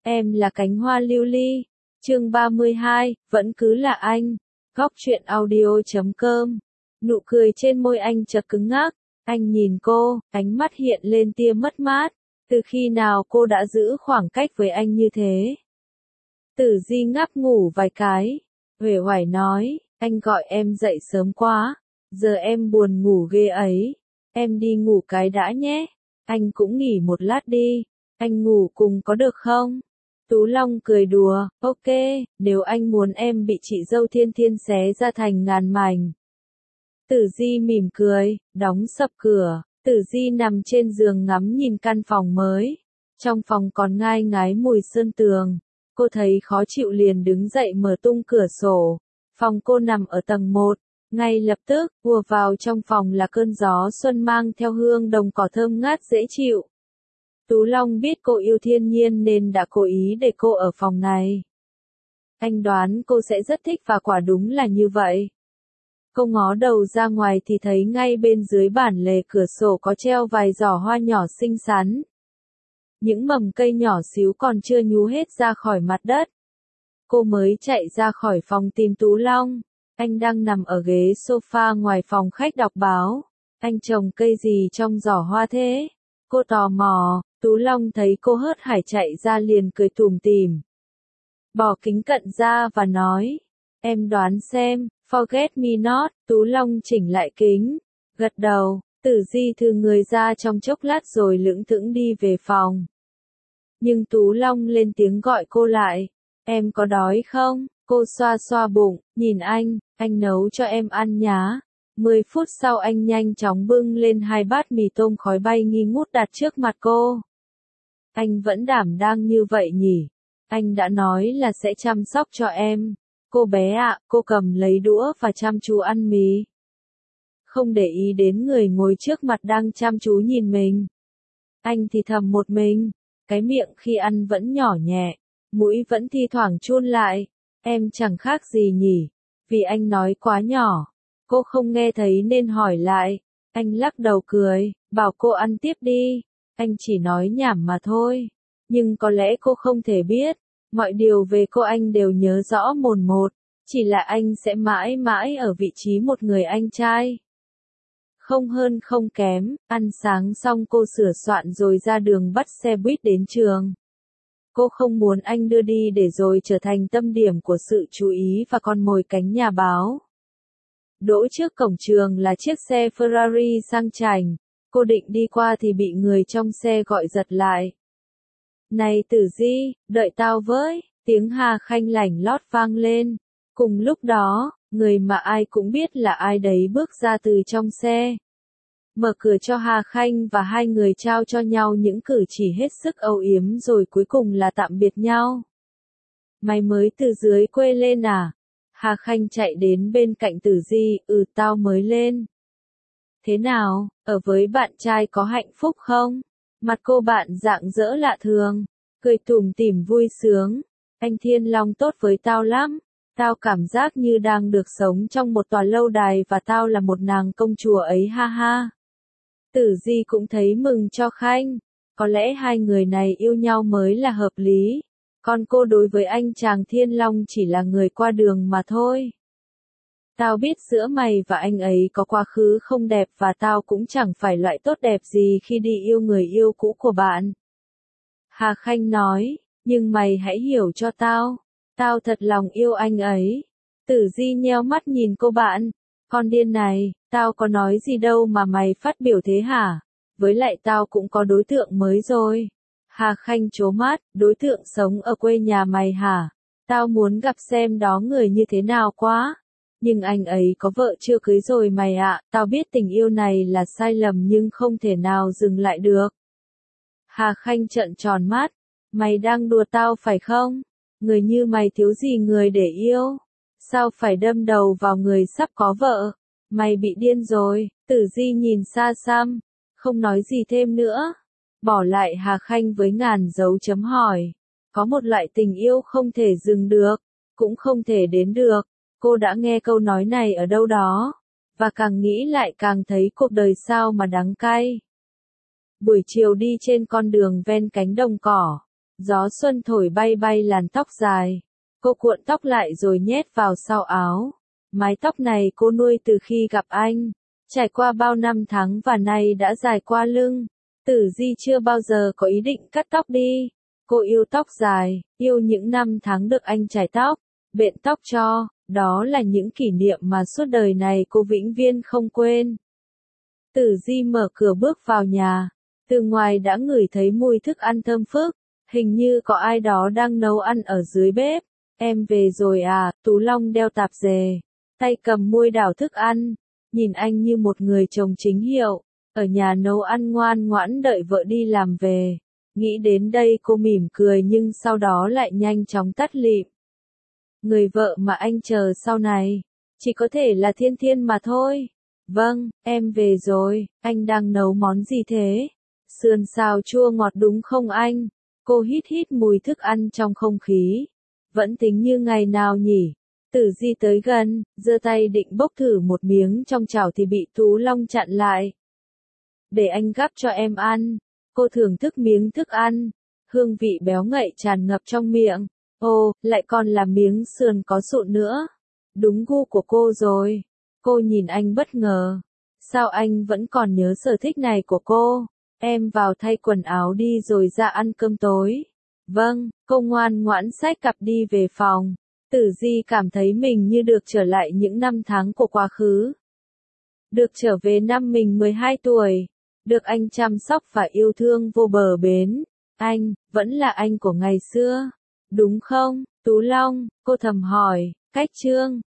Em là cánh hoa lưu ly. Chương 32, vẫn cứ là anh. Góc truyện audio.com. Nụ cười trên môi anh chợt cứng ngắc. Anh nhìn cô, ánh mắt hiện lên tia mất mát. Từ khi nào cô đã giữ khoảng cách với anh như thế? Tử Di ngáp ngủ vài cái. Uể oải nói, anh gọi em dậy sớm quá. Giờ em buồn ngủ ghê ấy. Em đi ngủ cái đã nhé. Anh cũng nghỉ một lát đi. Anh ngủ cùng có được không? Tú Long cười đùa, ok, nếu anh muốn em bị chị dâu Thiên Thiên xé ra thành ngàn mảnh. Tử Di mỉm cười, đóng sập cửa. Tử Di nằm trên giường ngắm nhìn căn phòng mới. Trong phòng còn ngai ngái mùi sơn tường. Cô thấy khó chịu liền đứng dậy mở tung cửa sổ. Phòng cô nằm ở tầng 1. Ngay lập tức, ùa vào trong phòng là cơn gió xuân mang theo hương đồng cỏ thơm ngát dễ chịu. Tú Long biết cô yêu thiên nhiên nên đã cố ý để cô ở phòng này. Anh đoán cô sẽ rất thích và quả đúng là như vậy. Cô ngó đầu ra ngoài thì thấy ngay bên dưới bản lề cửa sổ có treo vài giỏ hoa nhỏ xinh xắn. Những mầm cây nhỏ xíu còn chưa nhú hết ra khỏi mặt đất. Cô mới chạy ra khỏi phòng tìm Tú Long. Anh đang nằm ở ghế sofa ngoài phòng khách đọc báo. Anh trồng cây gì trong giỏ hoa thế? Cô tò mò. Tú Long thấy cô hớt hải chạy ra liền cười tủm tỉm. Bỏ kính cận ra và nói, em đoán xem, forget me not. Tú Long chỉnh lại kính, gật đầu. Tử Di thư người ra trong chốc lát rồi lững thững đi về phòng. Nhưng Tú Long lên tiếng gọi cô lại, em có đói không? Cô xoa xoa bụng, nhìn anh nấu cho em ăn nhá. 10 phút sau anh nhanh chóng bưng lên 2 bát mì tôm khói bay nghi ngút đặt trước mặt cô. Anh vẫn đảm đang như vậy nhỉ? Anh đã nói là sẽ chăm sóc cho em. Cô bé ạ, cô cầm lấy đũa và chăm chú ăn mì. Không để ý đến người ngồi trước mặt đang chăm chú nhìn mình. Anh thì thầm một mình, cái miệng khi ăn vẫn nhỏ nhẹ, mũi vẫn thi thoảng chun lại. Em chẳng khác gì nhỉ? Vì anh nói quá nhỏ. Cô không nghe thấy nên hỏi lại. Anh lắc đầu cười, bảo cô ăn tiếp đi. Anh chỉ nói nhảm mà thôi. Nhưng có lẽ cô không thể biết. Mọi điều về cô anh đều nhớ rõ mồn một. Chỉ là anh sẽ mãi mãi ở vị trí một người anh trai. Không hơn không kém, ăn sáng xong cô sửa soạn rồi ra đường bắt xe buýt đến trường. Cô không muốn anh đưa đi để rồi trở thành tâm điểm của sự chú ý và con mồi cánh nhà báo. Đỗ trước cổng trường là chiếc xe Ferrari sang chảnh. Cô định đi qua thì bị người trong xe gọi giật lại. Này Tử Di, đợi tao với, tiếng Hà Khanh lảnh lót vang lên. Cùng lúc đó, người mà ai cũng biết là ai đấy bước ra từ trong xe. Mở cửa cho Hà Khanh và hai người trao cho nhau những cử chỉ hết sức âu yếm rồi cuối cùng là tạm biệt nhau. Mày mới từ dưới quê lên à? Hà Khanh chạy đến bên cạnh Tử Di, tao mới lên. Thế nào, ở với bạn trai có hạnh phúc không? Mặt cô bạn rạng rỡ lạ thường, cười tủm tỉm vui sướng. Anh Thiên Long tốt với tao lắm. Tao cảm giác như đang được sống trong một tòa lâu đài và tao là một nàng công chúa ấy ha ha. Tử Di cũng thấy mừng cho Khanh. Có lẽ hai người này yêu nhau mới là hợp lý. Còn cô đối với anh chàng Thiên Long chỉ là người qua đường mà thôi. Tao biết giữa mày và anh ấy có quá khứ không đẹp và tao cũng chẳng phải loại tốt đẹp gì khi đi yêu người yêu cũ của bạn. Hà Khanh nói, nhưng mày hãy hiểu cho tao. Tao thật lòng yêu anh ấy. Tử Di nheo mắt nhìn cô bạn. Con điên này, tao có nói gì đâu mà mày phát biểu thế hả? Với lại tao cũng có đối tượng mới rồi. Hà Khanh trố mắt, đối tượng sống ở quê nhà mày hả? Tao muốn gặp xem đó người như thế nào quá. Nhưng anh ấy có vợ chưa cưới rồi mày ạ, tao biết tình yêu này là sai lầm nhưng không thể nào dừng lại được. Hà Khanh trợn tròn mắt, mày đang đùa tao phải không? Người như mày thiếu gì người để yêu? Sao phải đâm đầu vào người sắp có vợ? Mày bị điên rồi. Tử Di nhìn xa xăm, không nói gì thêm nữa. Bỏ lại Hà Khanh với ngàn dấu chấm hỏi. Có một loại tình yêu không thể dừng được, cũng không thể đến được. Cô đã nghe câu nói này ở đâu đó, và càng nghĩ lại càng thấy cuộc đời sao mà đắng cay. Buổi chiều đi trên con đường ven cánh đồng cỏ, Gió xuân thổi bay bay làn tóc dài. Cô cuộn tóc lại rồi nhét vào sau áo. Mái tóc này cô nuôi từ khi gặp anh. Trải qua bao năm tháng và nay đã dài qua lưng. Tử Di chưa bao giờ có ý định cắt tóc đi. Cô yêu tóc dài, yêu những năm tháng được anh chải tóc, bện tóc cho. Đó là những kỷ niệm mà suốt đời này cô vĩnh viễn không quên. Tử Di mở cửa bước vào nhà. Từ ngoài đã ngửi thấy mùi thức ăn thơm phức. Hình như có ai đó đang nấu ăn ở dưới bếp. Em về rồi à? Tú Long đeo tạp dề, tay cầm muôi đảo thức ăn. Nhìn anh như một người chồng chính hiệu. Ở nhà nấu ăn ngoan ngoãn đợi vợ đi làm về. Nghĩ đến đây cô mỉm cười nhưng sau đó lại nhanh chóng tắt lịm. Người vợ mà anh chờ sau này, chỉ có thể là Thiên Thiên mà thôi. Vâng, em về rồi, anh đang nấu món gì thế? Sườn xào chua ngọt đúng không anh? Cô hít hít mùi thức ăn trong không khí. Vẫn tính như ngày nào nhỉ? Tử Di tới gần, giơ tay định bốc thử một miếng trong chảo thì bị Tú Long chặn lại. Để anh gắp cho em ăn. Cô thưởng thức miếng thức ăn. Hương vị béo ngậy tràn ngập trong miệng. Ồ, lại còn là miếng sườn có sụn nữa. Đúng gu của cô rồi. Cô nhìn anh bất ngờ. Sao anh vẫn còn nhớ sở thích này của cô? Em vào thay quần áo đi rồi ra ăn cơm tối. Vâng, cô ngoan ngoãn xách cặp đi về phòng. Tử Di cảm thấy mình như được trở lại những năm tháng của quá khứ. Được trở về năm mình 12 tuổi. Được anh chăm sóc và yêu thương vô bờ bến. Anh, vẫn là anh của ngày xưa. Đúng không, Tú Long? Cô thầm hỏi. Cách Trương,